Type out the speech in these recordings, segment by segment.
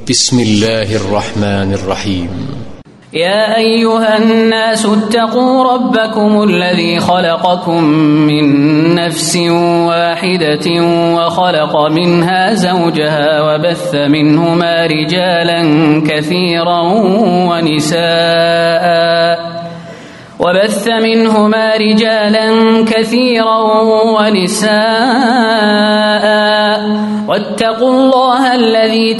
بسم الله الرحمن الرحيم. يا أيها الناس اتقوا ربكم الذي خلقكم من نفس واحدة وخلق منها زوجها وبث منهما رجالا كثيرا ونساء واتقوا الله الذي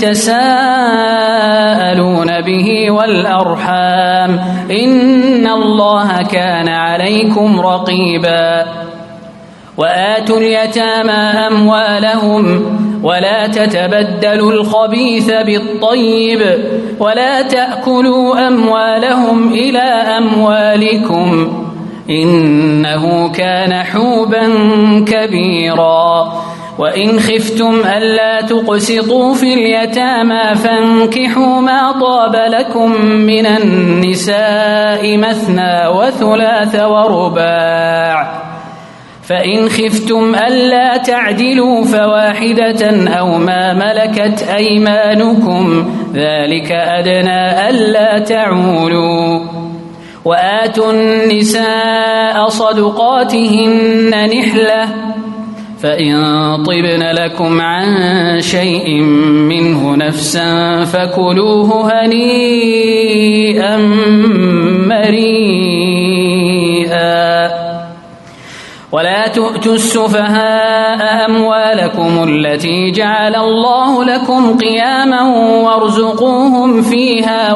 تساءلون به والأرحام إن الله كان عليكم رقيبا. وآتوا اليتامى أموالهم ولا تتبدلوا الخبيث بالطيب ولا تأكلوا أموالهم إلى أموالكم إنه كان حوبا كبيرا. وإن خفتم ألا تقسطوا في اليتامى فانكحوا ما طاب لكم من النساء مثنى وثلاث ورباع، فإن خفتم ألا تعدلوا فواحدة أو ما ملكت أيمانكم ذلك أدنى ألا تعولوا. وآتوا النساء صدقاتهن نحلة فإن طبن لكم عن شيء منه نفسا فكلوه هنيئا مريئا. ولا تؤتوا السفهاء أموالكم التي جعل الله لكم قياما وارزقوهم فيها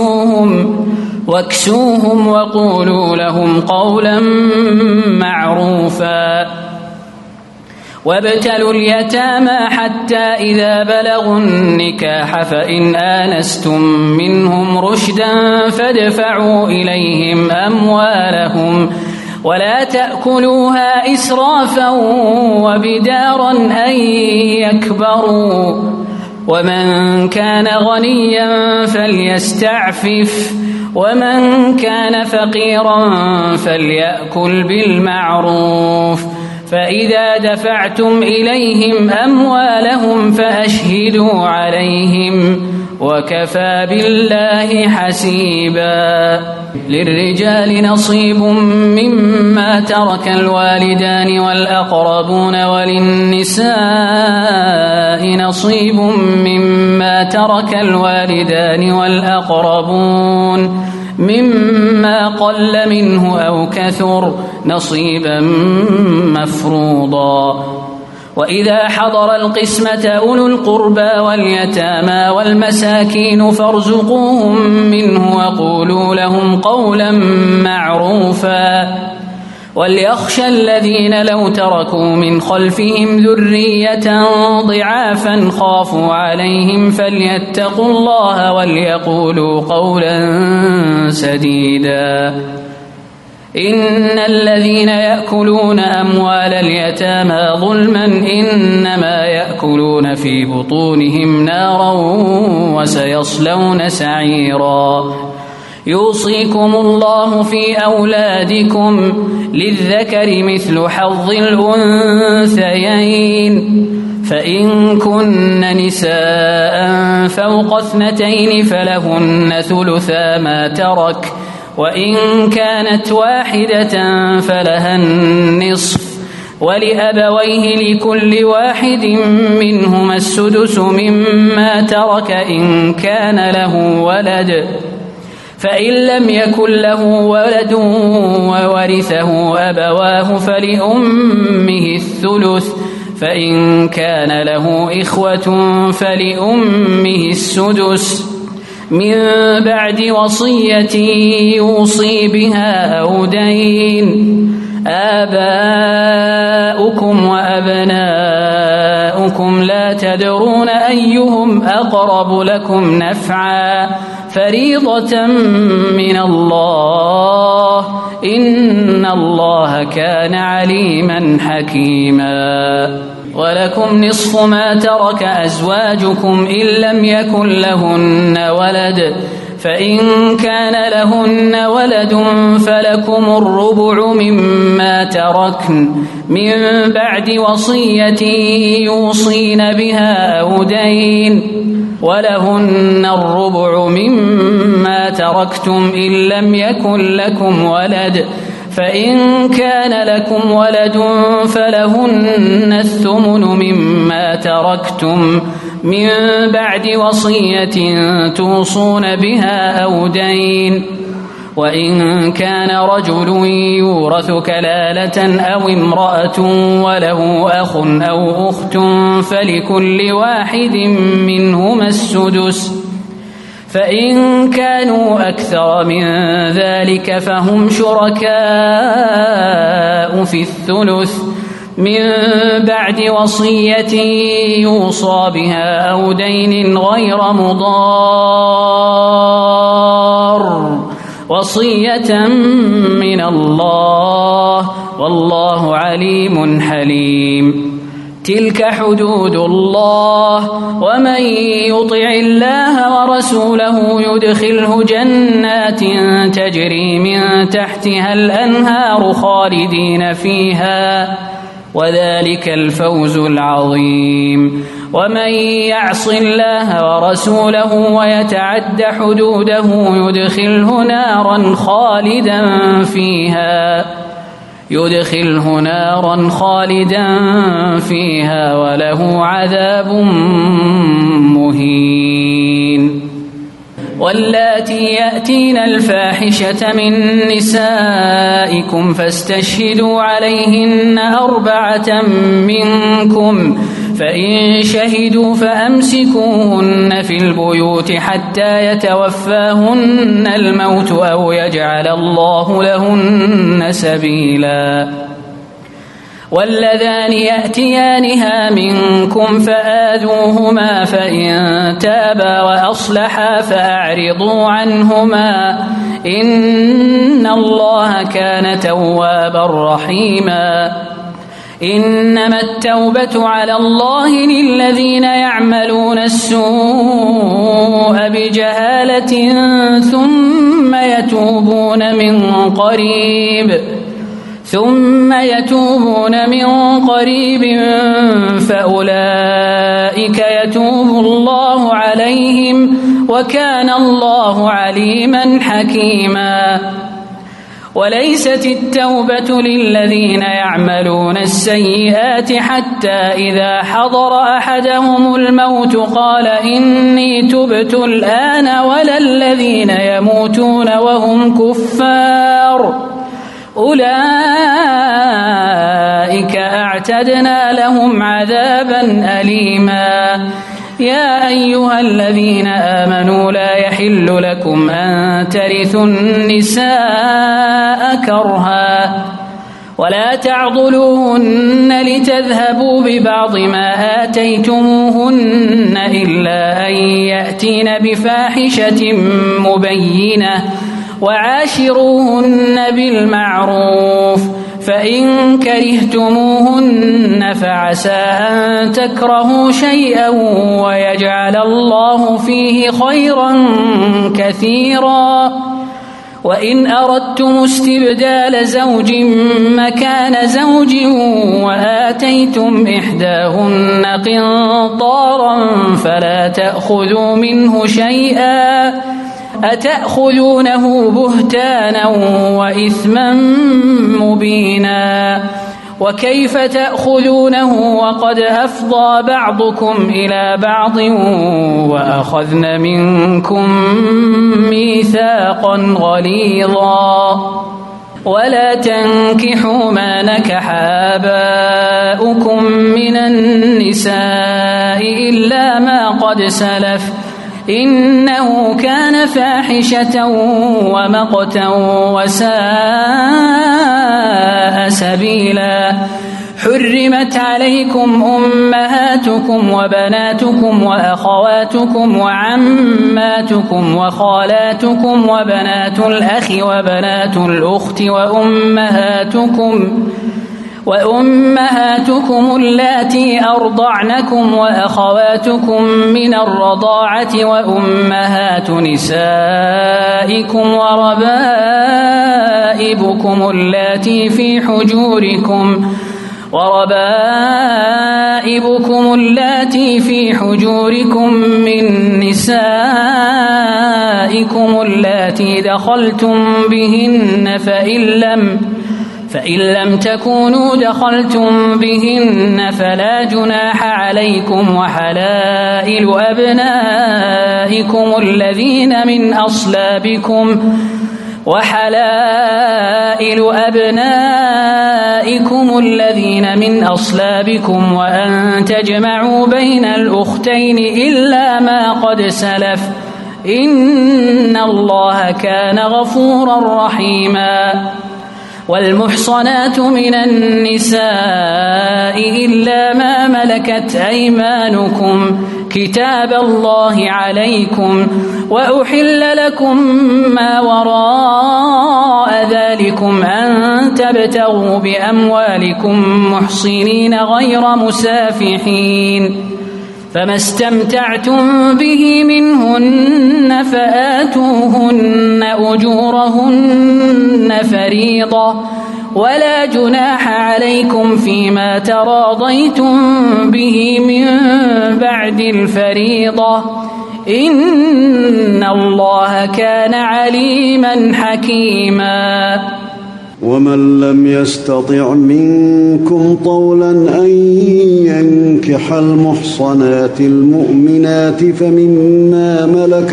واكسوهم وقولوا لهم قولا معروفا. وابتلوا اليتامى حتى إذا بلغوا النكاح فإن آنستم منهم رشدا فادفعوا إليهم أموالهم ولا تأكلوها إسرافا وبدارا أن يكبروا. ومن كان غنيا فليستعفف ومن كان فقيرا فليأكل بالمعروف. فإذا دفعتم إليهم أموالهم فأشهدوا عليهم وكفى بالله حسيبا. للرجال نصيب مما ترك الوالدان والأقربون وللنساء نصيب مما ترك الوالدان والأقربون مما قل منه أو كثر نصيبا مفروضا. وإذا حضر القسمة أولو القربى واليتامى والمساكين فارزقوهم منه وقولوا لهم قولا معروفا. وليخشى الذين لو تركوا من خلفهم ذرية ضعافا خافوا عليهم فليتقوا الله وليقولوا قولا سديدا. إن الذين يأكلون أموال اليتامى ظلما إنما يأكلون في بطونهم نارا وسيصلون سعيرا. يوصيكم الله في أولادكم للذكر مثل حظ الأنثيين فإن كن نساء فوق 2 فلهن ثلثا ما ترك وإن كانت واحدة فلها النصف ولأبويه لكل واحد منهما السدس مما ترك إن كان له ولد فإن لم يكن له ولد وورثه أبواه فلأمه الثلث فإن كان له إخوة فلأمه السدس من بعد وصية يوصي بها أو دين. آباؤكم وأبناؤكم لا تدرون أيهم أقرب لكم نفعا فريضة من الله إن الله كان عليما حكيما. ولكم نصف ما ترك أزواجكم إن لم يكن لهن ولد فإن كان لهن ولد فلكم الربع مما تركن من بعد وصية يوصين بها أو دين. ولهن الربع مما تركتم إن لم يكن لكم ولد، فإن كان لكم ولد فلهن الثمن مما تركتم من بعد وصية توصون بها أو دين. وإن كان رجل يورث كلالة أو امرأة وله أخ أو أخت فلكل واحد منهما السدس، فإن كانوا أكثر من ذلك فهم شركاء في الثلث من بعد وصية يوصى بها أو دين غير مضار، وصية من الله والله عليم حليم. تلك حدود الله، ومن يطع الله ورسوله يدخله جنات تجري من تحتها الأنهار خالدين فيها، وذلك الفوز العظيم. ومن يعص الله ورسوله ويتعد حدوده يدخله نارا خالدا فيها وله عذاب مهين. واللاتي يأتين الفاحشة من نسائكم فاستشهدوا عليهن 4 منكم، فإن شهدوا فأمسكوهن في البيوت حتى يتوفاهن الموت أو يجعل الله لهن سبيلا. واللذان يأتيانها منكم فآذوهما، فإن تابا وأصلحا فأعرضوا عنهما، إن الله كان توابا رحيما. إنما التوبة على الله للذين يعملون السوء بجهالة ثم يتوبون من قريب فأولئك يتوب الله عليهم، وكان الله عليما حكيما. وليست التوبة للذين يعملون السيئات حتى إذا حضر أحدهم الموت قال إني تبت الآن، ولا الذين يموتون وهم كفار أولئك أعتدنا لهم عذابا أليما. يا أيها الذين آمنوا لا يحل لكم أن ترثوا النساء كرها ولا تعضلوهن لتذهبوا ببعض ما آتيتموهن إلا أن يأتين بفاحشة مبينة، وعاشروهن بالمعروف، فإن كرهتموهن فعسى أن تكرهوا شيئا ويجعل الله فيه خيرا كثيرا. وإن أردتم استبدال زوج مكان زوج وآتيتم إحداهن قنطارا فلا تأخذوا منه شيئا، أتأخذونه بهتانا وإثما مبينا، وكيف تأخذونه وقد أفضى بعضكم إلى بعض وأخذن منكم ميثاقا غليظا. ولا تنكحوا ما نكح آباؤكم من النساء إلا ما قد سلف، إنه كان فاحشة ومقتا وساء سبيلا. حرمت عليكم أمهاتكم وبناتكم وأخواتكم وعماتكم وخالاتكم وبنات الأخ وبنات الأخت وأمهاتكم اللاتي أرضعنكم وأخواتكم من الرضاعة وأمهات نسائكم وربائبكم اللاتي في حجوركم وربائبكم اللاتي في حجوركم من نسائكم اللاتي دخلتم بهن فإن لم تكونوا دخلتم بهن فلا جناح عليكم وحلائل أبنائكم الذين من أصلابكم وأن تجمعوا بين الأختين إلا ما قد سلف إن الله كان غفورا رحيما. والمحصنات من النساء إلا ما ملكت أيمانكم كتاب الله عليكم وأحل لكم ما وراء ذلكم أن تبتغوا بأموالكم محصنين غير مسافحين فما استمتعتم به منهن فآتوهن أجورهن فريضة ولا جناح عليكم فيما تراضيتم به من بعد الفريضة إن الله كان عليما حكيما. ومن لم يستطع منكم طولا أن ينكح المحصنات المؤمنات فمما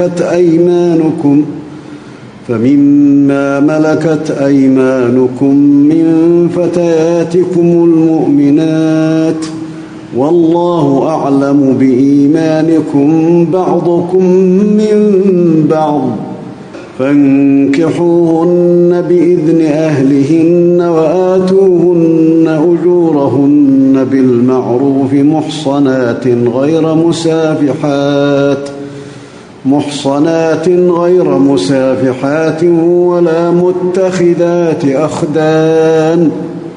ملكت أيمانكم من فتياتكم المؤمنات والله أعلم بإيمانكم بعضكم من بعض فانكحوهن بإذن أهلهن وآتوهن أجورهن بالمعروف محصنات غير مسافحات ولا متخذات أخدان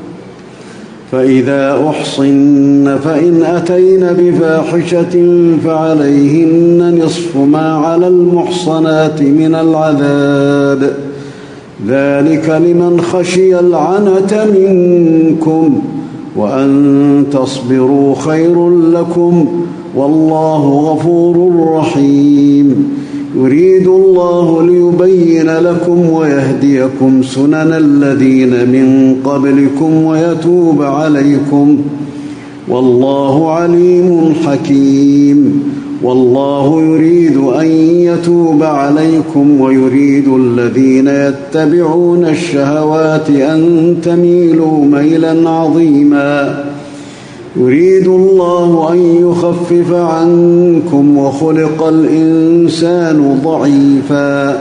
فإذا أحصن فإن أتين بفاحشة فعليهن نصف ما على المحصنات من العذاب ذلك لمن خشي العنة منكم وأن تصبروا خير لكم والله غفور رحيم. يريد الله ليبين لكم ويهديكم سنن الذين من قبلكم ويتوب عليكم والله عليم حكيم. والله يريد أن يتوب عليكم ويريد الذين يتبعون الشهوات أن تميلوا ميلا عظيما. يريد الله أن يخفف عنكم وخلق الإنسان ضعيفا.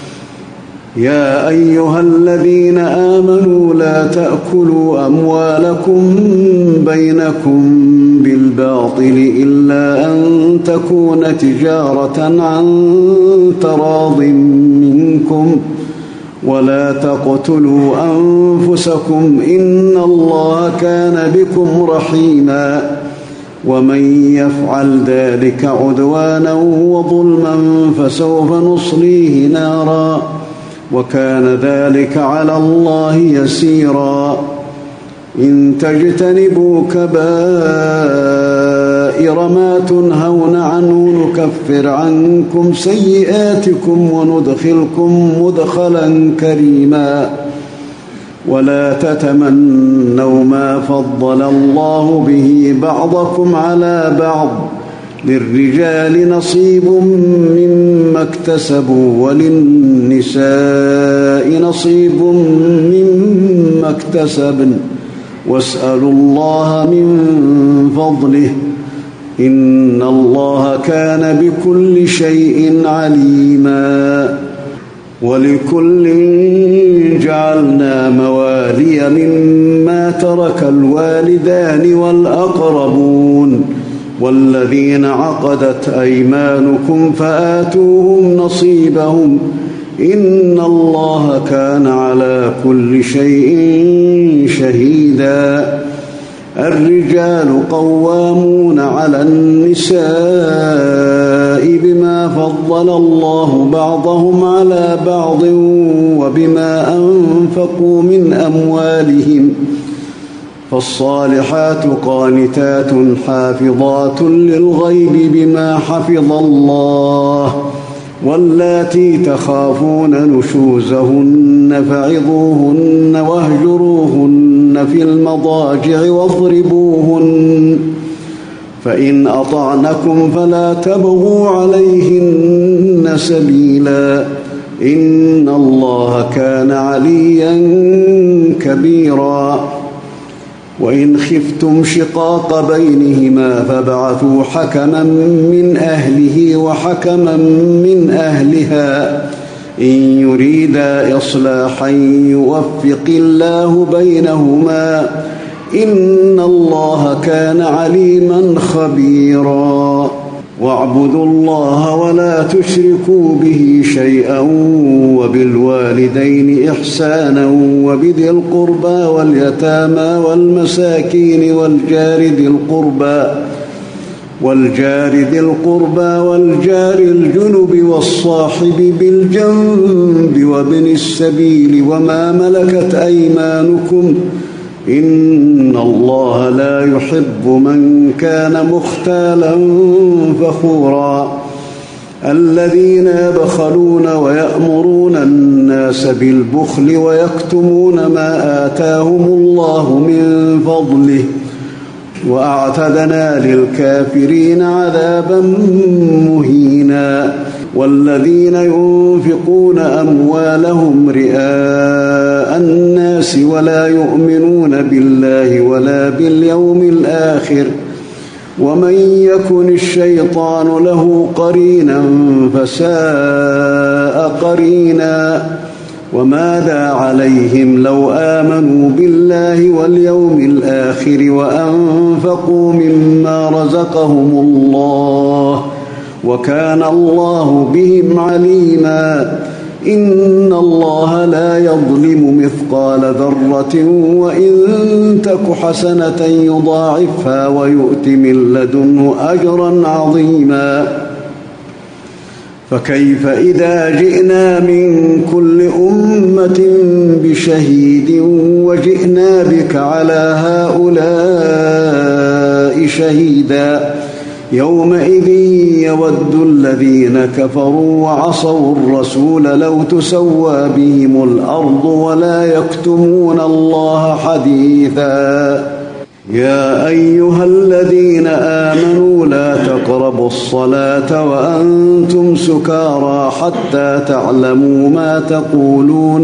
يا أيها الذين آمنوا لا تأكلوا أموالكم بينكم بالباطل إلا أن تكون تجارة عن تراض منكم ولا تقتلوا أنفسكم إن الله كان بكم رحيما. ومن يفعل ذلك عدوانا وظلما فسوف نصليه نارا وكان ذلك على الله يسيرا. إن تجتنبوا كبائر ما تنهون عنه نكفر عنكم سيئاتكم وندخلكم مدخلا كريما. ولا تتمنوا ما فضل الله به بعضكم على بعض للرجال نصيب مما اكتسبوا وللنساء نصيب مما اكتسبن واسألوا الله من فضله إن الله كان بكل شيء عليما. ولكل جعلنا موالي مما ترك الوالدان والأقربون والذين عقدت أيمانكم فآتوهم نصيبهم إن الله كان على كل شيء شهيدا. الرجال قوامون على النساء بما فضل الله بعضهم على بعض وبما أنفقوا من أموالهم فالصالحات قانتات حافظات للغيب بما حفظ الله واللاتي تخافون نشوزهن فعظوهن واهجروهن في المضاجع واضربوهن فإن أطعنكم فلا تبغوا عليهن سبيلا إن الله كان عليا كبيرا وإن خفتم شقاق بينهما فابعثوا حكما من أهله وحكما من أهلها إن يريدا إصلاحا يوفق الله بينهما إن الله كان عليما خبيرا واعبدوا الله ولا تشركوا به شيئا وبالوالدين إحسانا وبذي القربى واليتامى والمساكين والجار ذي القربى والجار الجنب والصاحب بالجنب وابن السبيل وما ملكت أيمانكم إن الله لا يحب من كان مختالا فخورا الذين يبخلون ويأمرون الناس بالبخل ويكتمون ما آتاهم الله من فضله وأعتدنا للكافرين عذابا مهينا والذين ينفقون أموالهم رئاء الناس ولا يؤمنون بالله ولا باليوم الآخر ومن يكن الشيطان له قرينا فساء قرينا وماذا عليهم لو آمنوا بالله واليوم الآخر وأنفقوا مما رزقهم الله وكان الله بهم عليما إن الله لا يظلم مثقال ذرة وإن تك حسنة يضاعفها ويؤت من لدنه أجرا عظيما فكيف إذا جئنا من كل أمة بشهيد وجئنا بك على هؤلاء شهيدا يومئذ يود الذين كفروا وعصوا الرسول لو تسوى بهم الأرض ولا يكتمون الله حديثا يا أيها الذين آمنوا لا تقربوا الصلاة وأنتم سكارى حتى تعلموا ما تقولون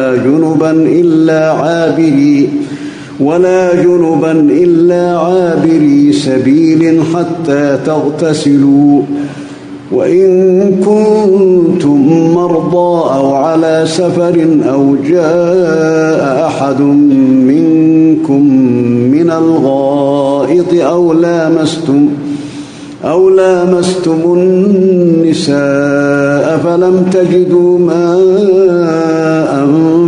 ولا جنبا إلا عابري سبيل حتى تغتسلوا وإن كنتم مرضى أو على سفر أو جاء أحد منكم من الغائط أو لامستم النساء فلم تجدوا ماء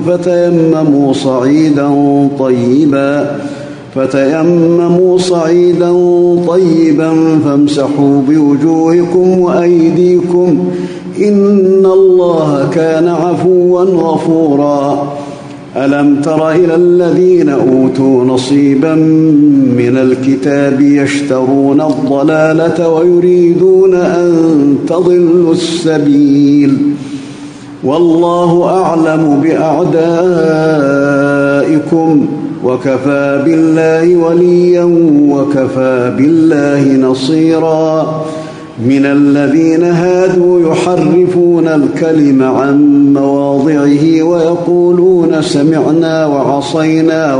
فتيمموا صعيدا طيبا فامسحوا بوجوهكم وأيديكم إن الله كان عفوا غفورا ألم تر إلى الذين أوتوا نصيبا من الكتاب يشترون الضلالة ويريدون أن تضلوا السبيل والله أعلم بأعدائكم وكفى بالله وليا وكفى بالله نصيرا من الذين هادوا يحرفون الكلم عن مواضعه ويقولون سمعنا وعصينا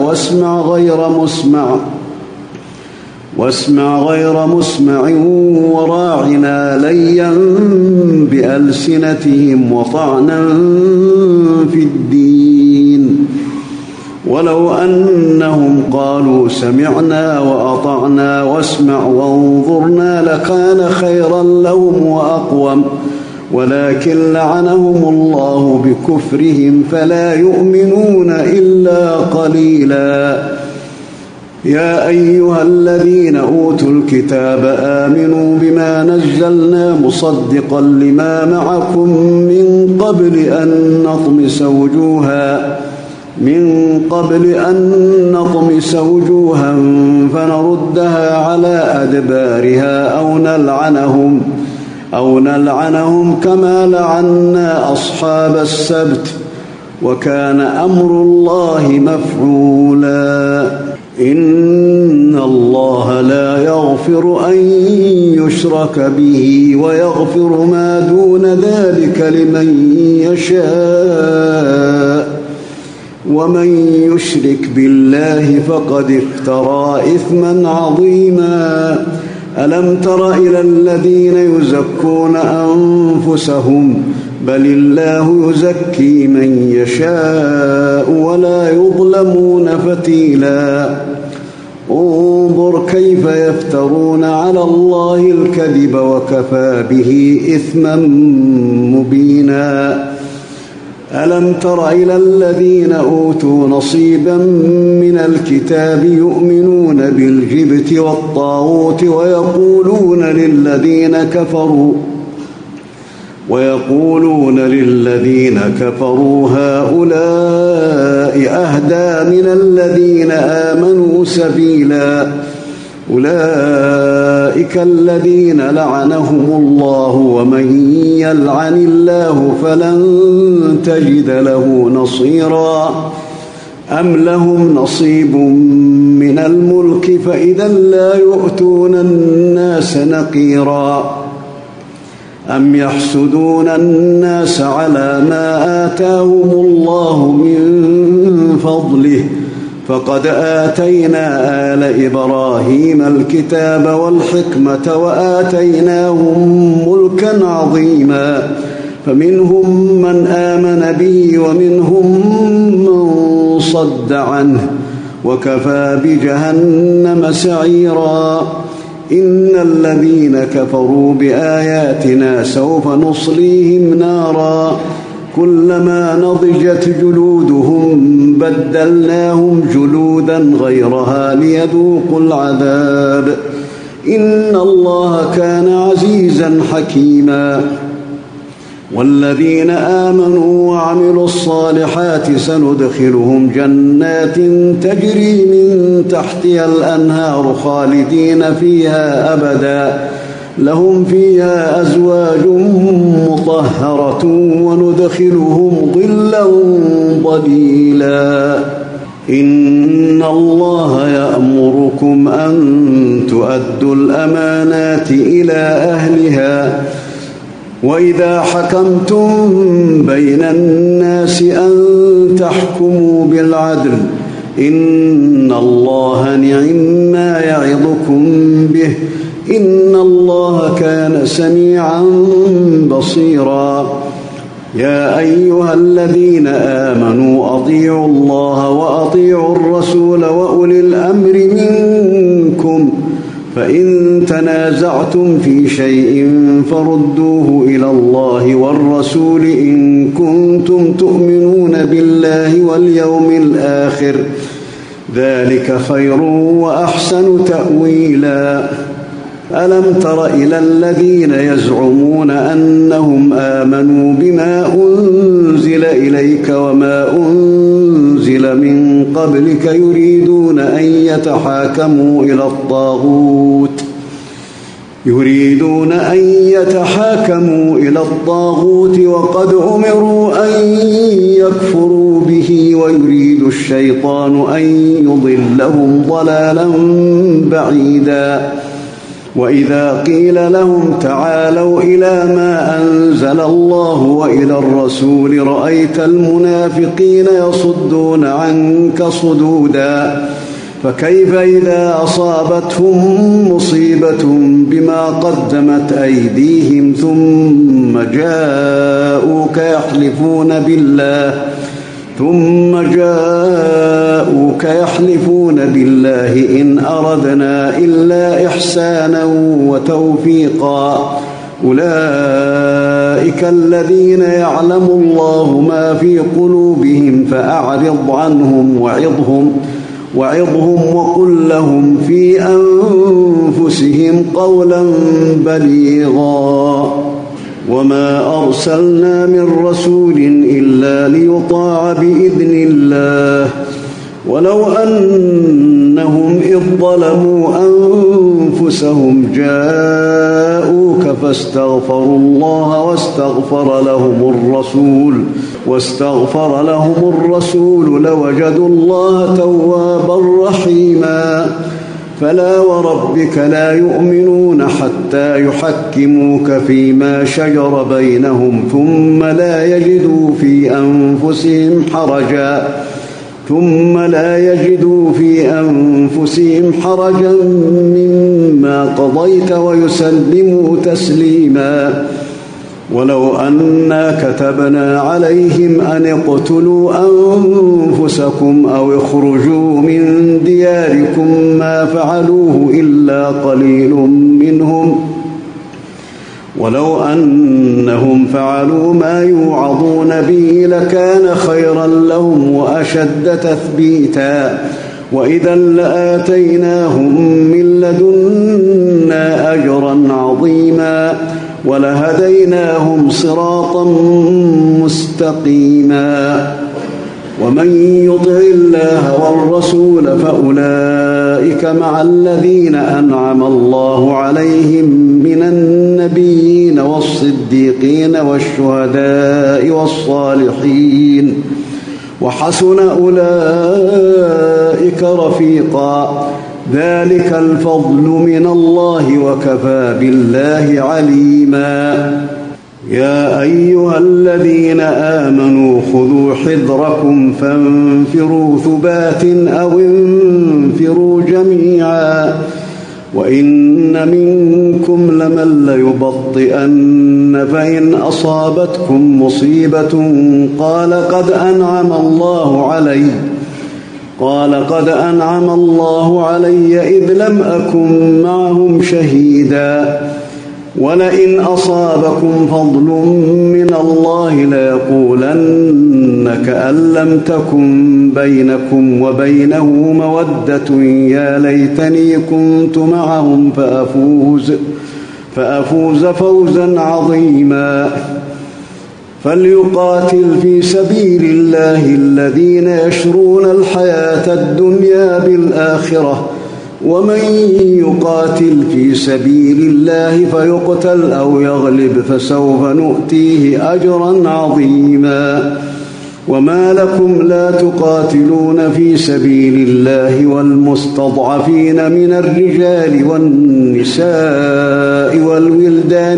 واسمع غير مسمع وراعنا ليا بألسنتهم وطعنا في الدين ولو أنهم قالوا سمعنا وأطعنا واسمع وانظرنا لكان خيرا لهم وأقوم ولكن لعنهم الله بكفرهم فلا يؤمنون إلا قليلا يا أيها الذين أوتوا الكتاب آمنوا بما نزلنا مصدقا لما معكم من قبل أن نطمس وجوها من قبل أن نطمس وجوها فنردها على أدبارها أو نلعنهم كما لعنا أصحاب السبت وكان أمر الله مفعولا إن الله لا يغفر أن يشرك به ويغفر ما دون ذلك لمن يشاء ومن يشرك بالله فقد افترى إثما عظيما ألم تر إلى الذين يزكون أنفسهم بل الله يزكي من يشاء ولا يظلمون فتيلا انظر كيف يفترون على الله الكذب وكفى به إثما مبينا ألم تر إلى الذين أوتوا نصيبا من الكتاب يؤمنون بالجبت والطاغوت ويقولون للذين كفروا هؤلاء أهدى من الذين آمنوا سبيلا أولئك الذين لعنهم الله ومن يلعن الله فلن تجد له نصيرا أم لهم نصيب من الملك فإذا لا يؤتون الناس نقيرا أم يحسدون الناس على ما آتاهم الله من فضله فقد آتينا آل إبراهيم الكتاب والحكمة وآتيناهم ملكا عظيما فمنهم من آمن به ومنهم من صد عنه وكفى بجهنم سعيرا إن الذين كفروا بآياتنا سوف نصليهم نارا كلما نضجت جلودهم بدلناهم جلودا غيرها ليذوقوا العذاب إن الله كان عزيزا حكيما والذين آمنوا وعملوا الصالحات سندخلهم جنات تجري من تحتها الأنهار خالدين فيها أبدا لهم فيها أزواج مطهرة وندخلهم ظلا ظليلا إن الله يأمركم أن تؤدوا الأمانات إلى أهلها وإذا حكمتم بين الناس أن تحكموا بالعدل إن الله نعم يعظكم به إن الله كان سميعا بصيرا يا أيها الذين آمنوا أطيعوا الله وأطيعوا الرسول وأولي الأمر منكم فإن تنازعتم في شيء فردوه إلى الله والرسول إن كنتم تؤمنون بالله واليوم الآخر ذلك خير وأحسن تأويلا ألم تر إلى الذين يزعمون أنهم آمنوا بما أنزل إليك وما أنزل من قبلك يريدون أن يتحاكموا إلى الطاغوت وقد أمروا أن يكفروا به ويريد الشيطان أن يضلهم ضلالا بعيدا وإذا قيل لهم تعالوا إلى ما أنزل الله وإلى الرسول رأيت المنافقين يصدون عنك صدودا فكيف إذا أصابتهم مصيبة بما قدمت أيديهم ثم جاءوك يحلفون بالله إن أردنا إلا إحسانا وتوفيقا أولئك الذين يعلم الله ما في قلوبهم فأعرض عنهم وعظهم وقل لهم في أنفسهم قولا بليغا وما أرسلنا من رسول إلا ليطاع بإذن الله ولو أنهم إذ ظلموا أنفسهم جاءوك فاستغفروا الله واستغفر لهم الرسول لوجدوا الله توابا رحيما فلا وربك لا يؤمنون حتى يحكموك فيما شجر بينهم ثم لا يجدوا في أنفسهم حرجا مما قضيت ويسلموا تسليما ولو أنا كتبنا عليهم أن اقتلوا أنفسكم أو اخرجوا من دياركم ما فعلوه إلا قليل منهم ولو أنهم فعلوا ما يوعظون به لكان خيرا لهم وأشد تثبيتا وإذا لآتيناهم من لدنا أجرا عظيما ولهديناهم صراطا مستقيما ومن يطع الله والرسول فأولئك مع الذين أنعم الله عليهم من النبيين والصديقين والشهداء والصالحين وحسن أولئك رفيقا ذلك الفضل من الله وكفى بالله عليما يا أيها الذين آمنوا خذوا حذركم فانفروا ثبات أو انفروا جميعا وإن منكم لمن ليبطئن فإن أصابتكم مصيبة قال قد أنعم الله علي إذ لم أكن معهم شهيدا ولئن أصابكم فضل من الله ليقولن كأن لم تكن بينكم وبينه مودة يا ليتني كنت معهم فأفوز فوزا عظيما فليقاتل في سبيل الله الذين يشرون الحياة الدنيا بالآخرة ومن يقاتل في سبيل الله فيقتل أو يغلب فسوف نؤتيه أجرا عظيما وما لكم لا تقاتلون في سبيل الله والمستضعفين من الرجال والنساء والولدان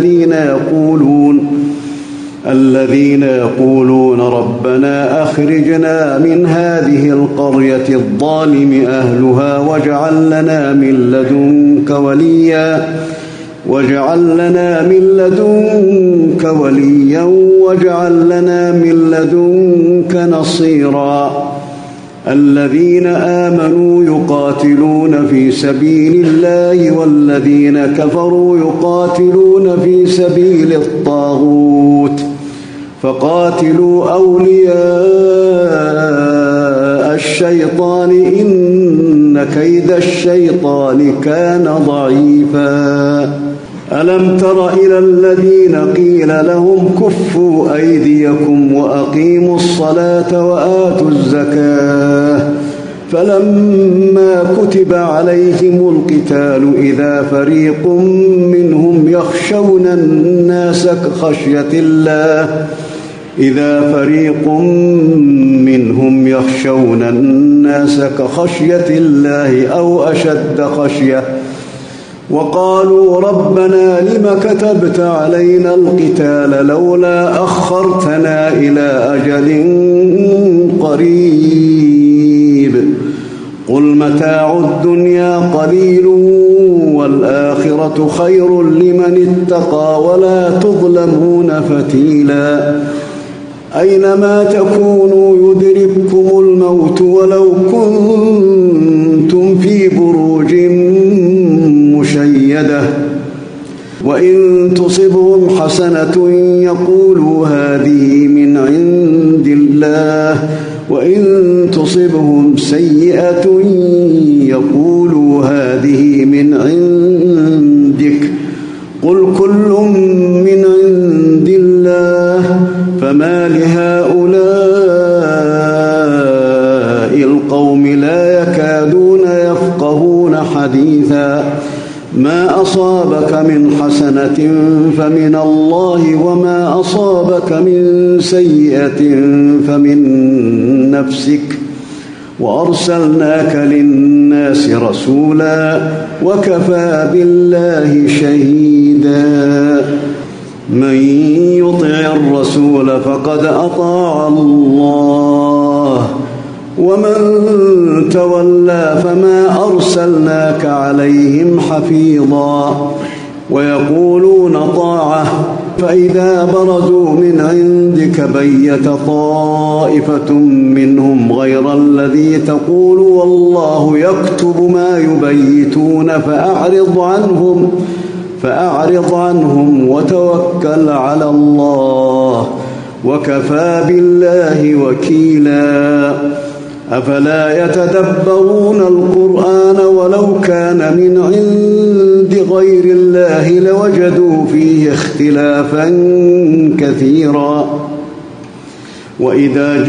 الذين يقولون ربنا أخرجنا من هذه القرية الظالم أهلها واجعل لنا من لدنك وليا واجعل لنا من لدنك نصيرا الذين آمنوا يقاتلون في سبيل الله والذين كفروا يقاتلون في سبيل الطاغوت فقاتلوا أولياء الشيطان إن كيد الشيطان كان ضعيفا ألم تر إلى الذين قيل لهم كفوا أيديكم وأقيموا الصلاة وآتوا الزكاة فلما كتب عليهم القتال إذا فريق منهم يخشون الناس كخشية الله أو أشد خشية وقالوا ربنا لم كتبت علينا القتال لولا أخرتنا إلى أجل قريب قل متاع الدنيا قليل والآخرة خير لمن اتقى ولا تظلمون فتيلا أينما تكونوا يدرككم الموت ولو كنتم في بروج مشيدة وإن تصبهم حسنة يقولوا هذه من عند الله وإن تصبهم سيئة يقولوا هذه من عندك قل كل من عند فما لهؤلاء القوم لا يكادون يفقهون حديثا ما أصابك من حسنة فمن الله وما أصابك من سيئة فمن نفسك وأرسلناك للناس رسولا وكفى بالله شهيدا من يطع الرسول فقد أطاع الله ومن تولى فما أرسلناك عليهم حفيظا ويقولون طاعة فإذا برزوا من عندك بيت طائفة منهم غير الذي تقول والله يكتب ما يبيتون فأعرض عنهم وتوكل على الله وكفى بالله وكيلا أفلا يتدبرون القرآن ولو كان من عند غير الله لوجدوا فيه اختلافا كثيرا وإذا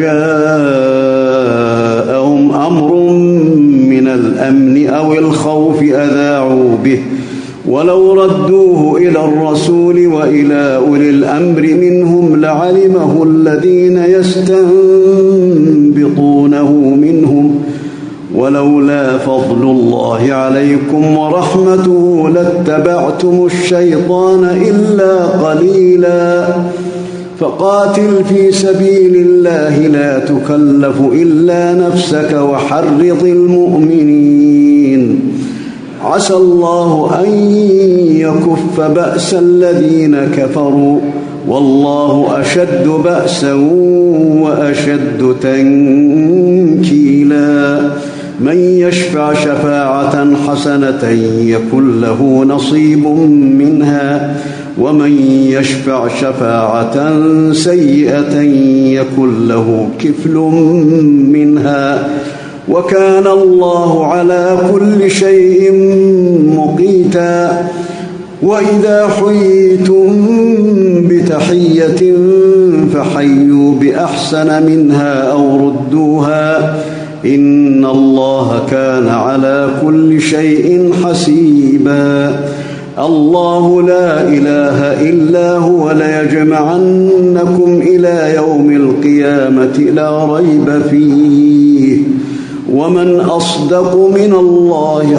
جاءهم أمر من الأمن أو الخوف أذاعوا به ولو ردوه إلى الرسول وإلى أولي الأمر منهم لعلمه الذين يستنبطونه منهم ولولا فضل الله عليكم ورحمته لاتبعتم الشيطان إلا قليلا فقاتل في سبيل الله لا تكلف إلا نفسك وحرض المؤمنين عسى الله أن يكف بأس الذين كفروا والله أشد بأسا وأشد تنكيلا من يشفع شفاعة حسنة يكن له نصيب منها ومن يشفع شفاعة سيئة يكن له كفل منها وكان الله على كل شيء مقيتا وإذا حييتم بتحية فحيوا بأحسن منها أو ردوها إن الله كان على كل شيء حسيبا الله لا إله إلا هو ليجمعنكم إلى يوم القيامة لا ريب فيه ومن أصدق من الله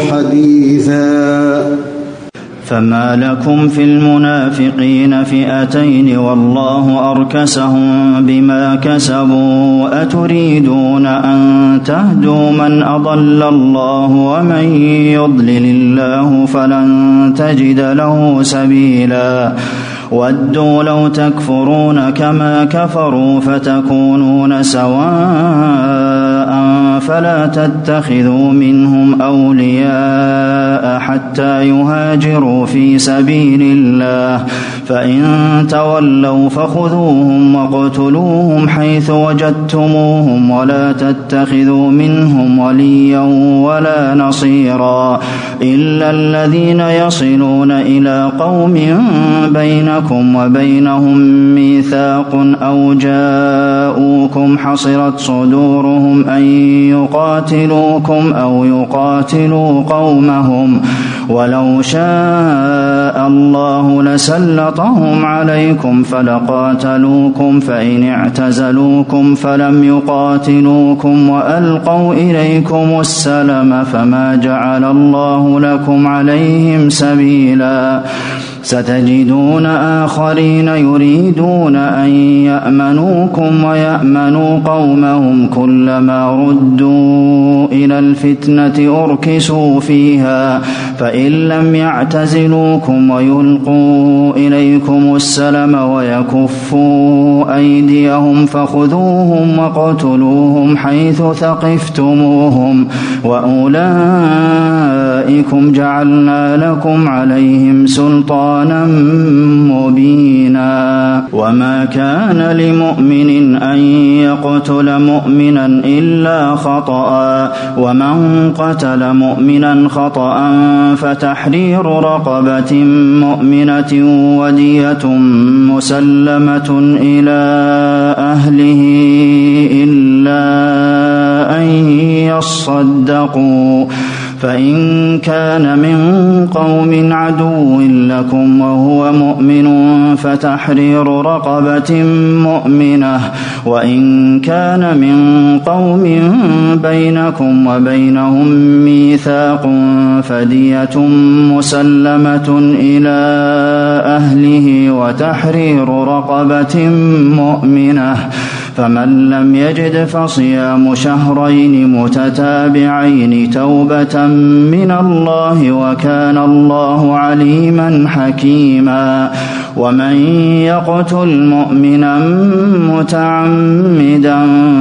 حديثا فما لكم في المنافقين فئتين والله أركسهم بما كسبوا أتريدون أن تهدوا من أضل الله ومن يضلل الله فلن تجد له سبيلا ودوا لو تكفرون كما كفروا فتكونون سواء فلا تتخذوا منهم أولياء حتى يهاجروا في سبيل الله فإن تولوا فخذوهم واقتلوهم حيث وجدتموهم ولا تتخذوا منهم وليا ولا نصيرا إلا الذين يصلون إلى قوم بينكم وبينهم ميثاق أو جاءوكم حصرت صدورهم أن يقاتلوكم أو يقاتلوا قومهم ولو شاء الله لسلطهم عليكم فلقاتلوكم فإن اعتزلوكم فلم يقاتلوكم وألقوا إليكم السلم فما جعل الله لكم عليهم سبيلا ستجدون آخرين يريدون أن يأمنوكم ويأمنوا قومهم كلما ردوا إلى الفتنة أركسوا فيها فإن لم يعتزلوكم ويلقوا إليكم السلم ويكفوا أيديهم فخذوهم واقتلوهم حيث ثقفتموهم وأولئكم جعلنا لكم عليهم سلطانا مبينا وما كان لمؤمن أن يقتل مؤمنا إلا خطأ ومن قتل مؤمنا خطأ فتحرير رقبة مؤمنة ودية مسلمة إلى أهله إلا أن يصدقوا فإن كان من قوم عدو لكم وهو مؤمن فتحرير رقبة مؤمنة وإن كان من قوم بينكم وبينهم ميثاق فدية مسلمة إلى أهله وتحرير رقبة مؤمنة فمن لم يجد فصيام شهرين متتابعين توبة من الله وكان الله عليما حكيما ومن يقتل مؤمنا متعمدا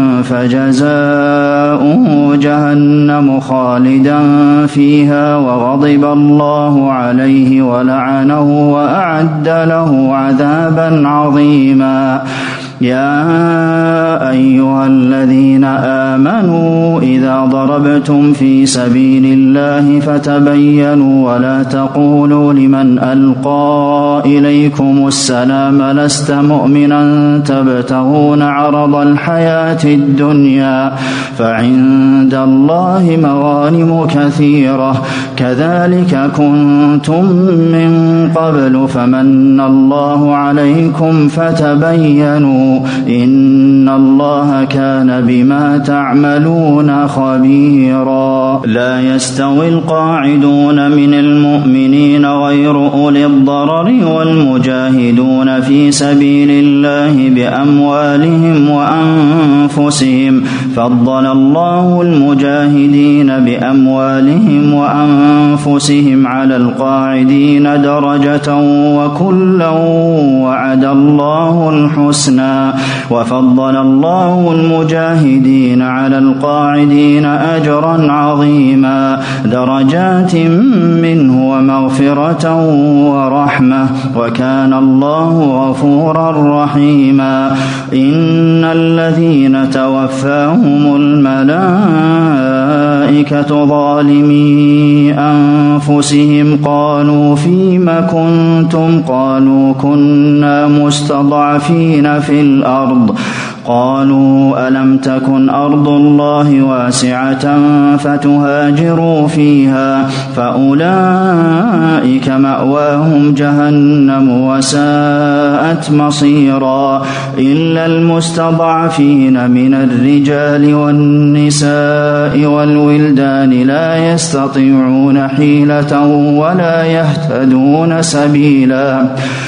فجزاؤه جهنم خالدا فيها وغضب الله عليه ولعنه وأعد له عذابا عظيما يا أيها الذين آمنوا إذا ضربتم في سبيل الله فتبينوا ولا تقولوا لمن ألقى إليكم السلام لست مؤمنا تبتغون عرض الحياة الدنيا فعند الله مغانم كثيرة كذلك كنتم من قبل فمن الله عليكم فتبينوا إن الله كان بما تعملون خبيرا لا يستوي القاعدون من المؤمنين غير أولي الضرر والمجاهدون في سبيل الله بأموالهم وأنفسهم فضل الله المجاهدين بأموالهم وأنفسهم على القاعدين درجة وكلا وعد الله الحسنى وفضل الله المجاهدين على القاعدين أجرا عظيما درجات منه ومغفرة ورحمة وكان الله غفورا رحيما إن الذين توفاهم الملائكة ظالمي أنفسهم قالوا فيم كنتم قالوا كنا مستضعفين في الأرض قالوا ألم تكن أرض الله واسعة فتهاجروا فيها فأولئك مأواهم جهنم وساءت مصيرا إلا المستضعفين من الرجال والنساء والولدان لا يستطيعون حيلة ولا يهتدون سبيلا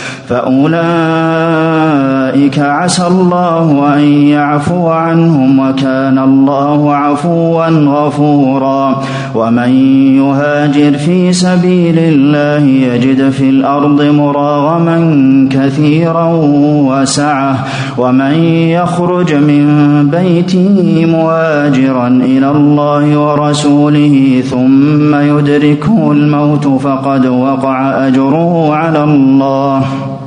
فأولئك عسى الله أن يعفو عنهم وكان الله عفوا غفورا ومن يهاجر في سبيل الله يجد في الأرض مراغما كثيرا وسعة ومن يخرج من بيته مهاجرا إلى الله ورسوله ثم يدركه الموت فقد وقع أجره على الله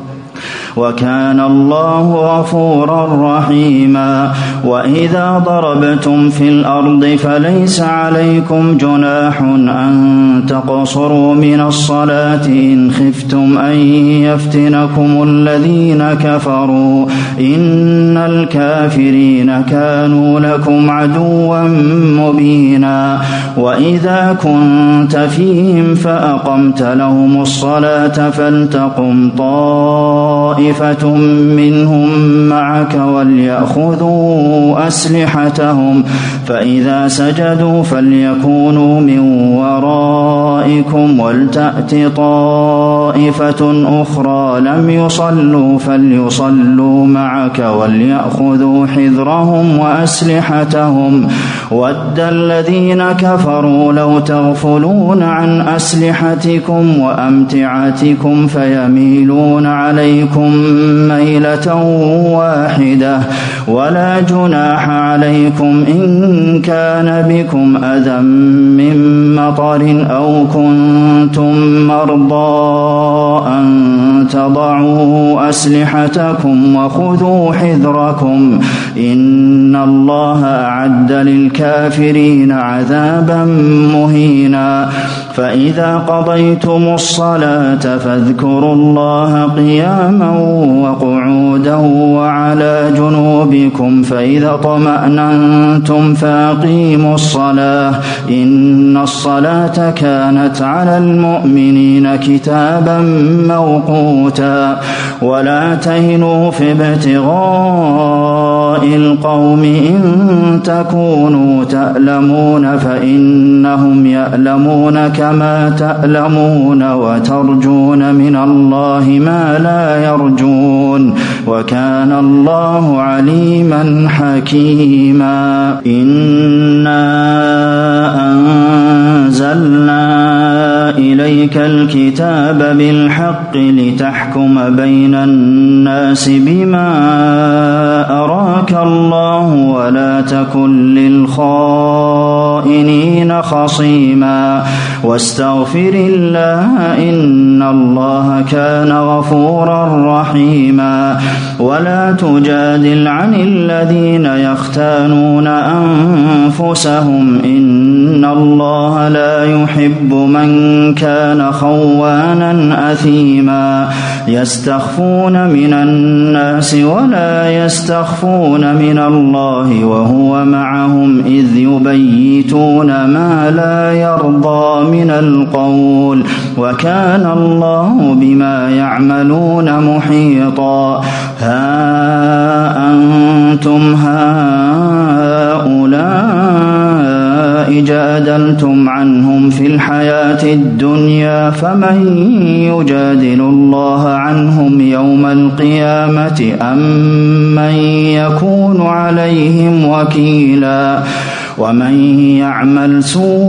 وكان الله غفورا رحيما وإذا ضربتم في الأرض فليس عليكم جناح أن تقصروا من الصلاة إن خفتم أن يفتنكم الذين كفروا إن الكافرين كانوا لكم عدوا مبينا وإذا كنت فيهم فأقمت لهم الصلاة فلتقم طائفة منهم معك وليأخذوا أسلحتهم فإذا سجدوا فليكونوا من ورائكم ولتأت طائفة أخرى لم يصلوا فليصلوا معك وليأخذوا حذرهم وأسلحتهم ود الذين كفروا لو تغفلون عن أسلحتكم وأمتعتكم فيميلون عليكم ميلة واحدة ولا جناح عليكم إن كان بكم أذى من مطر أو كنتم مرضى أن تضعوا أسلحتكم وخذوا حذركم إن الله أعد للكافرين عذابا مهينا فإذا قضيتم الصلاة فاذكروا الله قياما وقعودا وعلى جنوبكم جنوبكم فإذا اطمأننتم فأقيموا الصلاة إن الصلاة كانت على المؤمنين كتابا موقوتا ولا تهنوا في ابتغاء القوم إن تكونوا تألمون فإنهم يألمون كما تألمون وترجون من الله ما لا يرجون وكان الله عليما حكيما إنا أنزلنا إليك الكتاب بالحق لتحكم بين الناس بما أراك الله ولا تكن للخائنين خصيما واستغفر الله إن الله كان غفورا رحيما ولا تجادل عن الذين يختانون أنفسهم إن الله لا يحب من كان خوانا أثيما يستخفون من الناس ولا يستخفون من الله وهو معهم إذ يبيتون ما لا يرضى من القول وكان الله بما يعملون محيطا ها أنتم هؤلاء جادلتم عنهم في الحياة الدنيا فمن يجادل الله عنهم يوم القيامة أم من يكون عليهم وكيلا ومن يعمل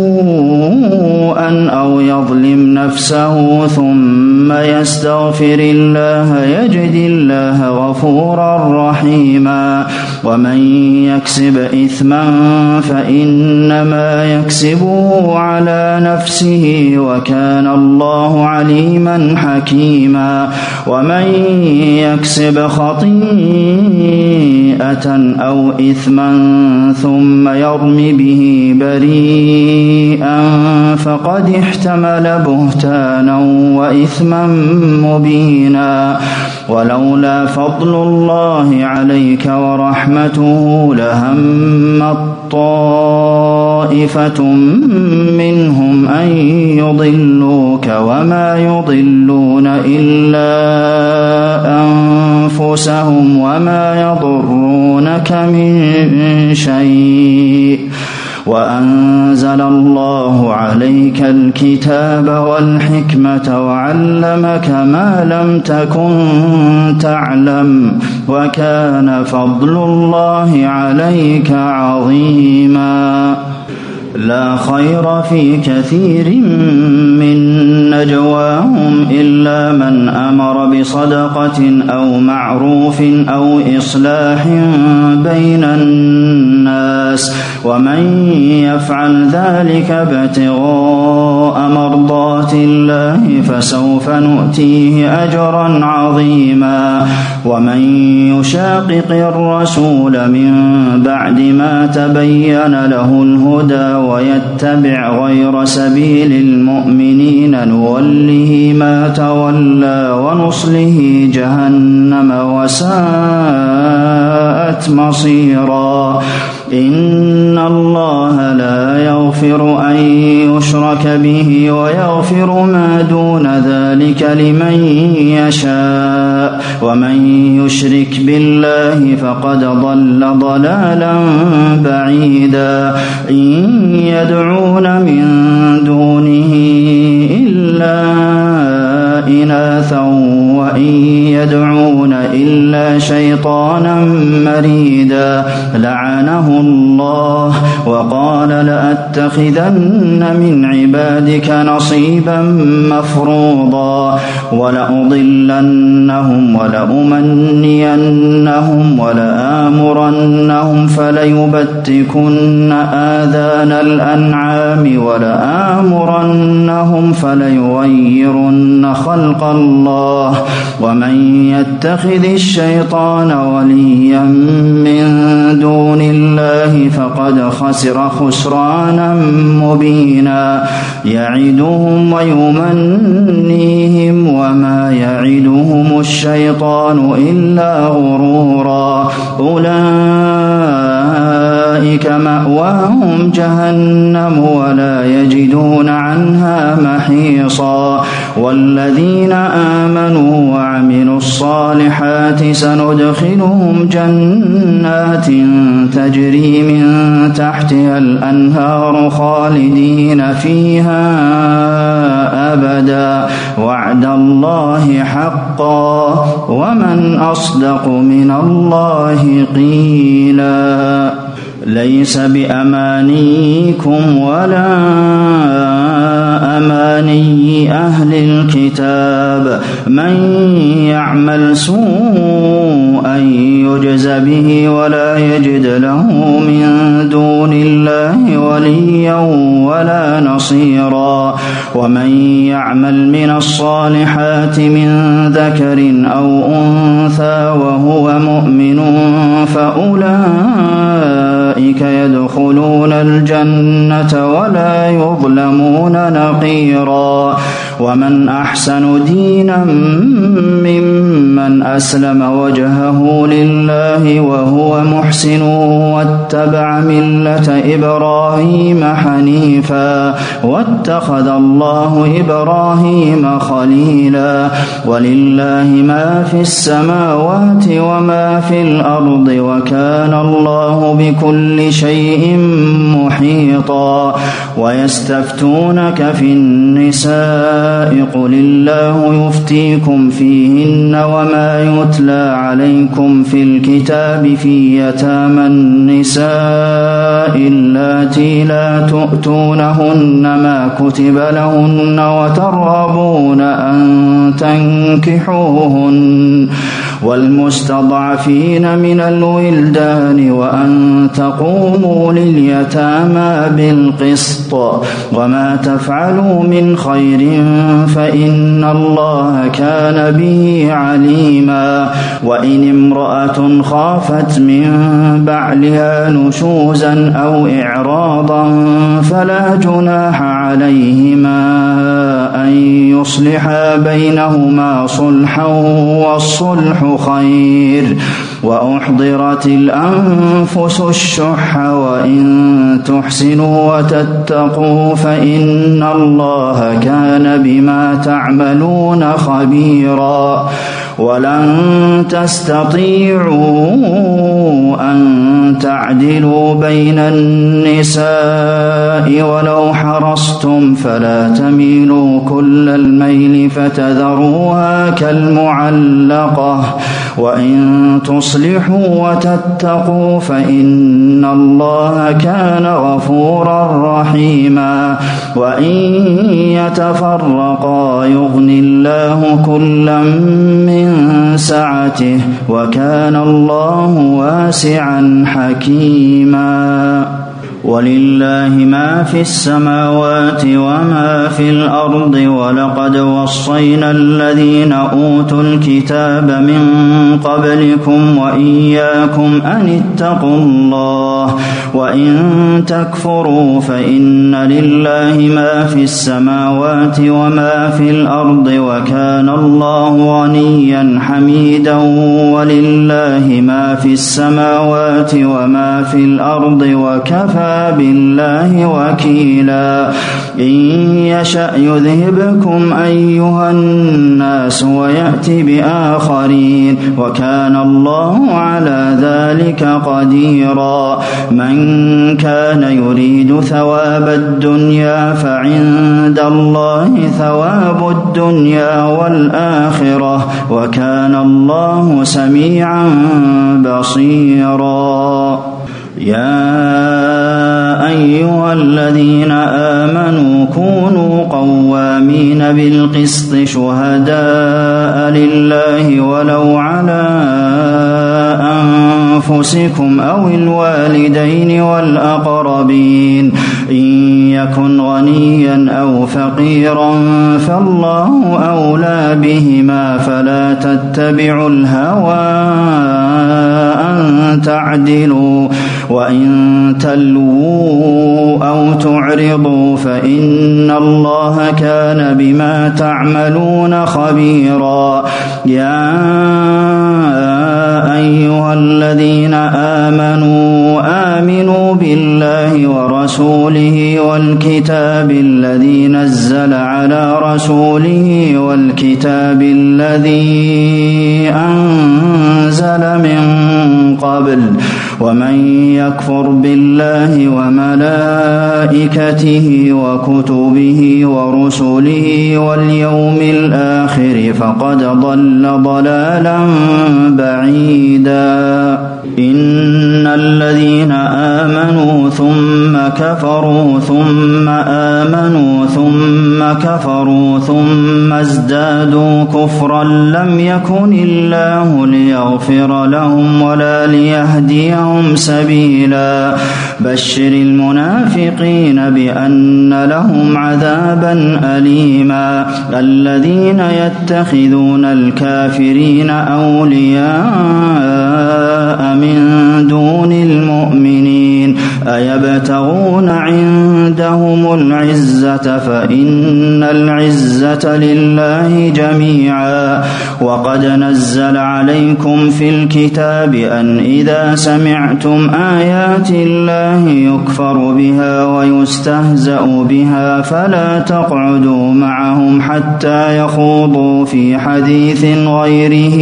سوءا أو يظلم نفسه ثم يستغفر الله يجد الله غفورا رحيما ومن يكسب إثما فإنما يكسبه على نفسه وكان الله عليما حكيما ومن يكسب خطيئة أو إثما ثم يرمي به بريئا فقد احتمل بهتانا وإثما مبينا ولولا فضل الله عليك ورحمته لهم طائفة منهم أن يضلوك وما يضلون إلا أنفسهم وما يضرونك من شيء وأنزل الله عليك الكتاب والحكمة وعلمك ما لم تكن تعلم وكان فضل الله عليك عظيما لا خير في كثير من نجواهم إلا من أمر بصدقة أو معروف أو إصلاح بين الناس ومن يفعل ذلك ابتغاء مرضات الله فسوف نؤتيه أجرا عظيما ومن يشاقق الرسول من بعد ما تبين له الهدى ويتبع غير سبيل المؤمنين نوله ما تولى ونصله جهنم وساءت مصيرا إن الله لا يغفر أن يشرك به ويغفر ما دون ذلك لمن يشاء ومن يشرك بالله فقد ضل ضلالا بعيدا إن يدعون من دونه إلا إناثا وإن يدعون إلا شيطانا مريدا لعنه الله وقال لأتخذن من عبادك نصيبا مفروضا ولأضلنهم ولأمنينهم ولآمرنهم فليبتكن آذان الأنعام ولآمرنهم فليغيرن خلق الله ومن يتخذ الشيطان وليا من دون الله فقد خسر خسرانا مبينا يعدهم ويمنيهم وما يعدهم الشيطان إلا غرورا أولئك فأولئك مأواهم جهنم ولا يجدون عنها محيصا والذين آمنوا وعملوا الصالحات سندخلهم جنات تجري من تحتها الأنهار خالدين فيها أبدا وعد الله حقا ومن أصدق من الله قيلا ليس بأمانيكم ولا أماني أهل الكتاب من يعمل سوءا يجز به ولا يجد له من دون الله وليا ولا نصيرا ومن يعمل من الصالحات من ذكر أو أنثى وهو مؤمن فأولئك يدخلون الجنة ولا يظلمون نقيرا ومن أحسن دينا ممن أسلم وجهه لله وهو محسن واتبع ملة إبراهيم حنيفا واتخذ الله إبراهيم خليلا ولله ما في السماوات وما في الأرض وكان الله بكل شيء محيطا ويستفتونك في النساء قل الله يفتيكم فيهن وما يتلى عليكم في الكتاب في يتامى النساء اللاتي لا تؤتونهن ما كتب لهن وترغبون أن تنكحوهن والمستضعفين من الولدان وأن تقوموا لليتامى بالقسط وما تفعلوا من خير فإن الله كان به عليما وإن امرأة خافت من بعلها نشوزا أو إعراضا فلا جناح عليهما أن يصلحا بينهما صلحا والصلح خير وأحضرت الأنفس الشح وإن تحسنوا وتتقوا فإن الله كان بما تعملون خبيرا ولن تستطيعوا أن تعدلوا بين النساء ولو حرصتم فلا تميلوا كل الميل فتذروها كالمعلقة وإن تصلحوا وتتقوا فإن الله كان غفورا رحيما وإن يتفرقا يغن الله كلا من سعته وكان الله واسعا حكيما ولله ما في السماوات وما في الأرض ولقد وصينا الذين أوتوا الكتاب من قبلكم وإياكم أن اتقوا الله وإن تكفروا فإن لله ما في السماوات وما في الأرض وكان الله غنيا حميدا ولله ما في السماوات وما في الأرض وكفى بالله وكيلا إن يشأ يذهبكم أيها الناس ويأتي بآخرين وكان الله على ذلك قديرا من كان يريد ثواب الدنيا فعند الله ثواب الدنيا والآخرة وكان الله سميعا بصيرا يا أيها الذين آمنوا كونوا قوامين بالقسط شهداء لله ولو على أنفسكم أو الوالدين والأقربين إن يكن غنيا أو فقيرا فالله أولى بهما فلا تتبعوا الهوى أن تعدلوا وإن تلووا أو تعرضوا فإن الله كان بما تعملون خبيرا يا أيها الذين آمنوا بالله ورسوله والكتاب الذي نزل على رسوله والكتاب الذي أنزل من قبل ومن يكفر بالله وملائكته وكتبه ورسله واليوم الآخر فقد ضل ضلالا بعيدا إن الذين آمنوا ثم كفروا ثم آمنوا ثم كفروا ثم ازدادوا كفرا لم يكن الله ليغفر لهم ولا ليهديهم سبيلا بشر المنافقين بأن لهم عذابا أليما الذين يتخذون الكافرين أولياء من دون المؤمنين أيبتغون عندهم العزة فإن العزة لله جميعا وقد نزل عليكم في الكتاب أن إذا سمعتم آيات الله يكفر بها ويستهزأ بها فلا تقعدوا معهم حتى يخوضوا في حديث غيره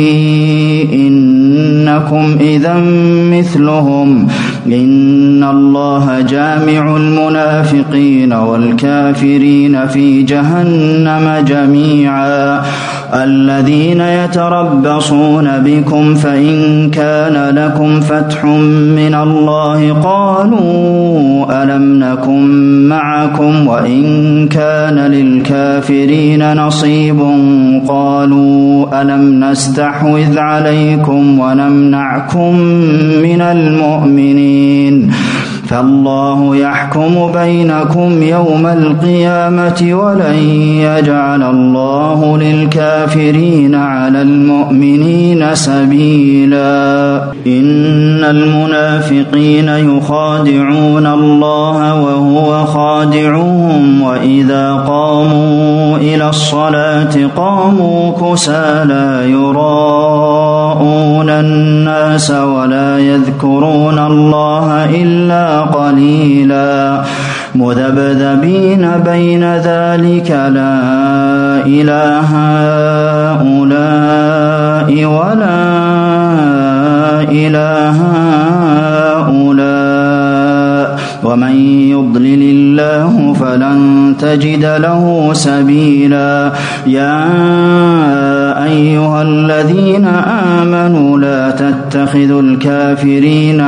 إنكم إذا مثلهم إن الله جامع المنافقين والكافرين في جهنم جميعا الذين يتربصون بكم فإن كان لكم فتح من الله قالوا ألم نكن معكم وإن كان للكافرين نصيب قالوا ألم نستحوذ عليكم ونمنعكم من المؤمنين فالله يحكم بينكم يوم القيامة ولن يجعل الله للكافرين على المؤمنين سبيلا إن المنافقين يخادعون الله وهو خادعهم وإذا قاموا إلى الصلاة قاموا كسالى يراءون الناس ولا يذكرون الله إلا قليلا مذبذبين بين ذلك لا إله هؤلاء ولا إله هؤلاء ومن يضلل الله فلن تجد له سبيلا يا أيها الذين آمنوا لا تتخذوا الكافرين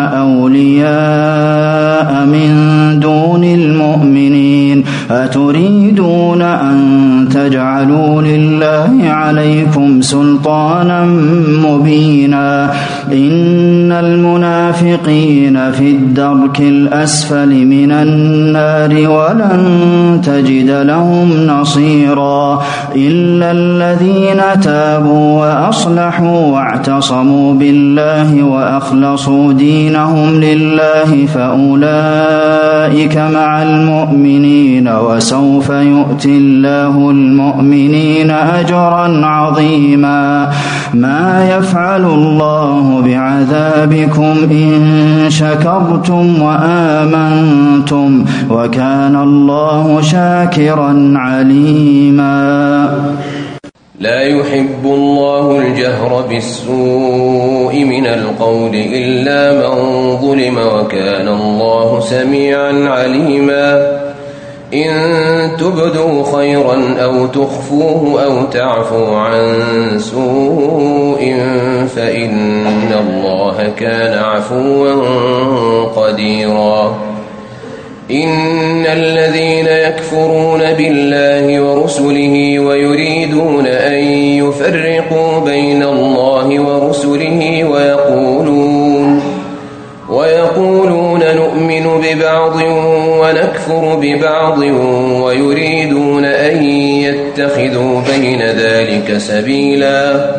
أولياء من دون المؤمنين أتريدون أن تجعلوا لله عليكم سلطانا مبينا إن المنافقين في الدرك الأسفل من النار ولن تجد لهم نصيرا إلا الذين تابوا وأصلحوا واعتصموا بالله وأخلصوا دينهم لله فأولئك مع المؤمنين وسوف يؤتي الله المؤمنين أجرا عظيما ما يفعل الله بعذابكم إن شكرتم وآمنتم وكان الله شاكرا عليما لا يحب الله الجهر بالسوء من القول إلا من ظلم وكان الله سميعا عليما إن تبدوا خيرا أو تخفوه أو تعفوا عن سوء فإن الله كان عفوا قديرا إن الذين يكفرون بالله ورسله ويريدون أن يفرقوا بين الله ورسله ويقولون نؤمن ببعض ونكفر ببعض ويريدون أن يتخذوا بين ذلك سبيلا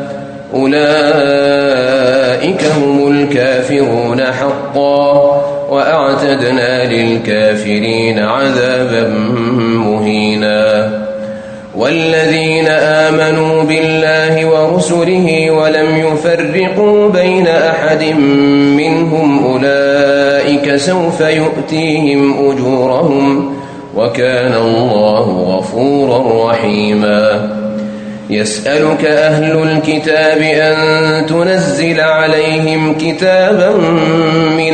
أولئك هم الكافرون حقا وأعتدنا للكافرين عذابا مهينا والذين آمنوا بالله ورسله ولم يفرقوا بين أحد منهم أولئك سوف يؤتيهم أجورهم وكان الله غفورا رحيما. يسألك أهل الكتاب أن تنزل عليهم كتابا من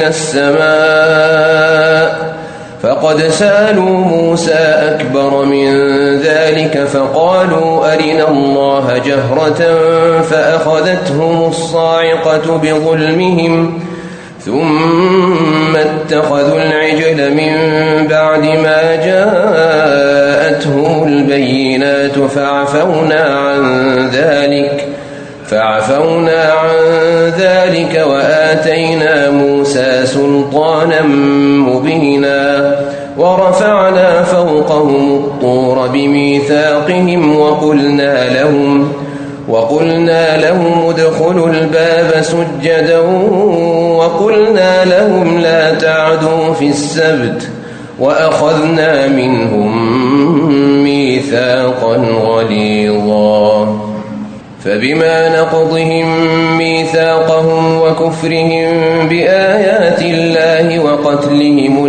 السماء فقد سألوا موسى أكبر من ذلك فقالوا أرنا الله جهرة فأخذتهم الصاعقة بظلمهم ثم اتخذوا العجل من بعد ما جاءتهم البينات فعفونا عن ذلك وآتينا موسى سلطانا مبينا ورفعنا فوقهم الطور بميثاقهم وقلنا لهم ادخلوا الباب سجدا وقلنا لهم لا تعدوا في السبت وأخذنا منهم ميثاقا غليظا. فبما نقضهم ميثاقهم وكفرهم بآيات الله وقتلهم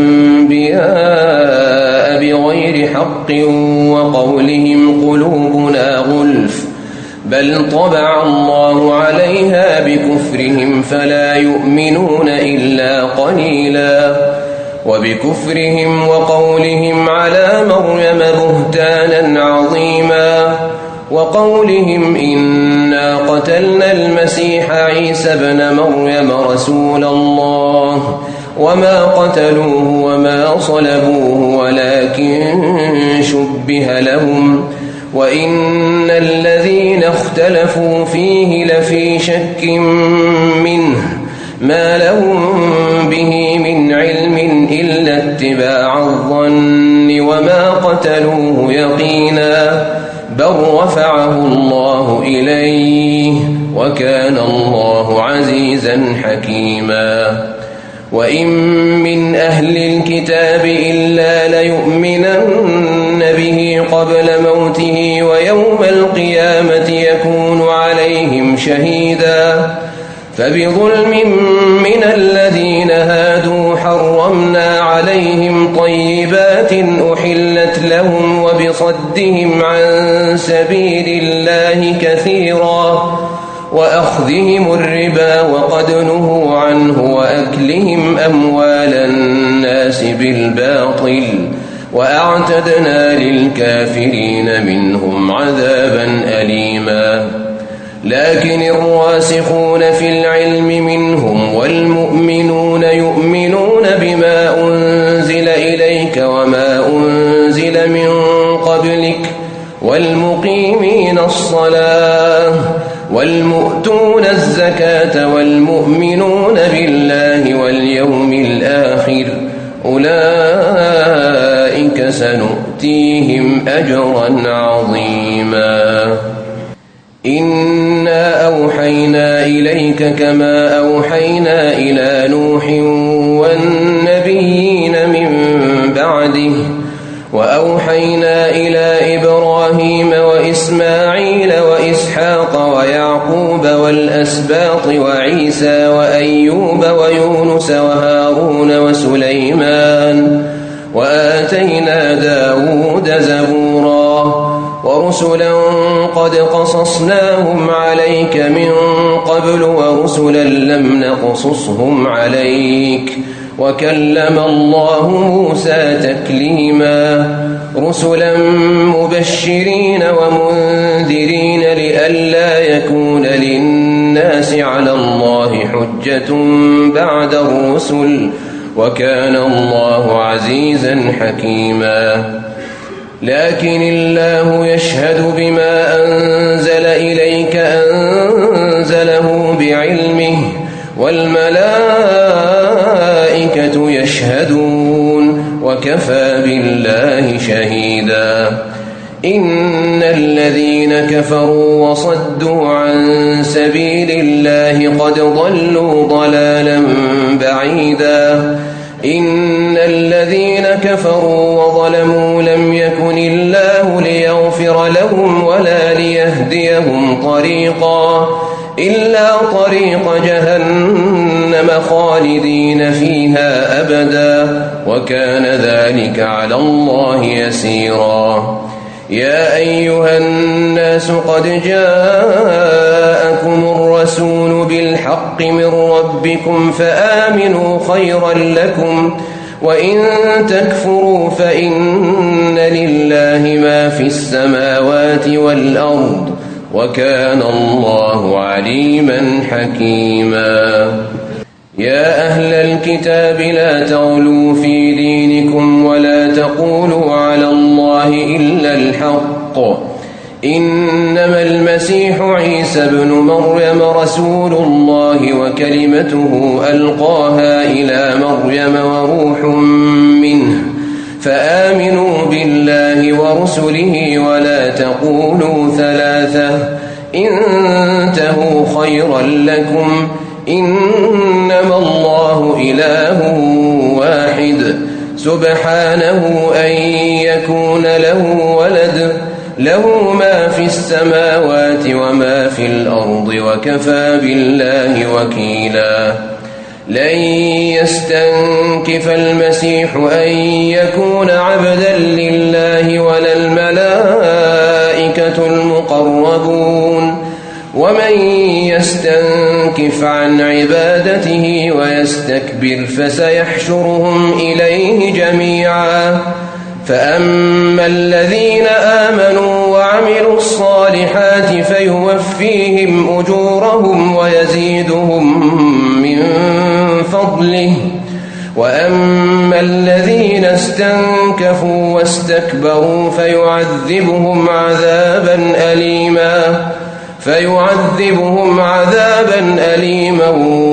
الأنبياء بغير حق وقولهم قلوبنا غلف بل طبع الله عليها بكفرهم فلا يؤمنون إلا قليلا. وبكفرهم وقولهم على مريم بهتانا عظيما وقولهم إنا قتلنا المسيح عيسى ابن مريم رسول الله وما قتلوه وما صلبوه ولكن شبه لهم وإن الذين اختلفوا فيه لفي شك منه ما لهم به من علم إلا اتباع الظن وما قتلوه يقينا بل رفعه الله إليه وكان الله عزيزا حكيما. وإن من أهل الكتاب إلا ليؤمنن به قبل موته ويوم القيامة يكون عليهم شهيدا. فبظلم من الذين هادوا حرمنا عليهم طيبات أحلت لهم وبصدهم عن سبيل الله كثيرا وأخذهم الربا وقد نهوا عنه وأكلهم أموال الناس بالباطل وأعتدنا للكافرين منهم عذابا أليما. لكن الراسخون في العلم منهم والمؤمنون يؤمنون بما أنزل إليك وما أنزل من قبلك والمقيمين الصلاة والمؤتون الزكاة والمؤمنون بالله واليوم الآخر أولئك سنؤتيهم أجرا عظيما. إنا أوحينا إليك كما أوحينا إلى نوح والنبيين من بعده وأوحينا إلى إبراهيم وإسماعيل وإسحاق ويعقوب والأسباط وعيسى وأيوب ويونس وهارون وسليمان وآتينا داود زبورا ورسلا قد قصصناهم عليك من قبل ورسلا لم نقصصهم عليك وكلم الله موسى تكليما. رسلا مبشرين ومنذرين لئلا يكون للناس على الله حجة بعد الرسل وكان الله عزيزا حكيما. لكن الله يشهد بما أنزل إليك أنزله بعلمه والملائكة يشهدون وكفى بالله شهيدا. إن الذين كفروا وصدوا عن سبيل الله قد ضلوا ضلالا بعيدا. إن الذين كفروا وظلموا لم يكن الله ليغفر خير لهم ولا ليهديهم طريقا إلا طريق جهنم خالدين فيها أبدا وكان ذلك على الله يسيرا. يا أيها الناس قد جاءكم الرسول بالحق من ربكم فآمنوا خيرا لكم وإن تكفروا فإن لله ما في السماوات والأرض وكان الله عليما حكيما. يا أهل الكتاب لا تغلوا في دينكم ولا تقولوا على الله إلا الحق إنما المسيح عيسى بن مريم رسول الله وكلمته ألقاها إلى مريم وروح منه فآمنوا بالله ورسله ولا تقولوا ثلاثة انتهوا خيرا لكم إنما الله إله واحد سبحانه أن يكون له ولد له ما في السماوات وما في الأرض وكفى بالله وكيلا. لن يستنكف المسيح أن يكون عبدا لله ولا الملائكة المقربون ومن يستنكف عن عبادته ويستكبر فسيحشرهم إليه جميعا. فأما الذين آمنوا وعملوا الصالحات فيوفيهم أجورهم ويزيدهم من فضله وأما الذين استنكفوا واستكبروا فيعذبهم عذابا أليما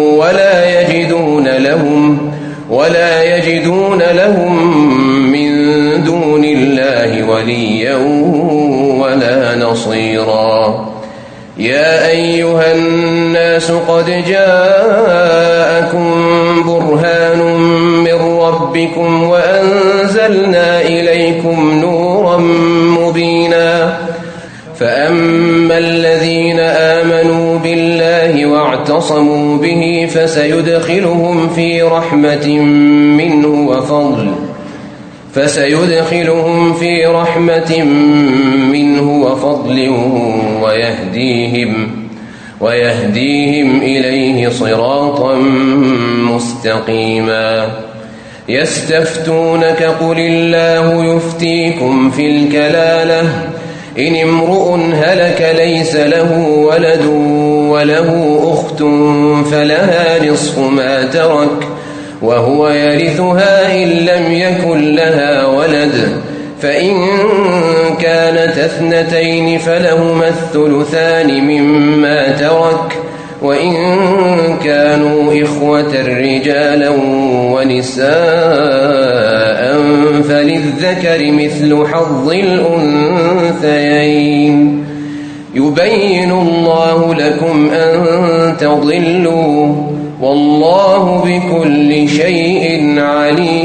ولا يجدون لهم من دون الله وليا ولا نصيرا. يا أيها الناس قد جاءكم برهان من ربكم وأنزلنا إليكم نورا مبينا. فأما الذين آمنوا بالله واعتصموا به فسيدخلهم في رحمة منه وفضل ويهديهم إليه صراطا مستقيما. يستفتونك قل الله يفتيكم في الكلالة إن امرؤ هلك ليس له ولد وله أخت فلها نصف ما ترك وهو يرثها إن لم يكن لها ولد فإن كانت اثنتين فلهما الثلثان مما ترك وإن كانوا إخوة رجالا ونساء فللذكر مثل حظ الأنثيين. يبين الله لكم أن تضلوا والله بكل شيء عليم.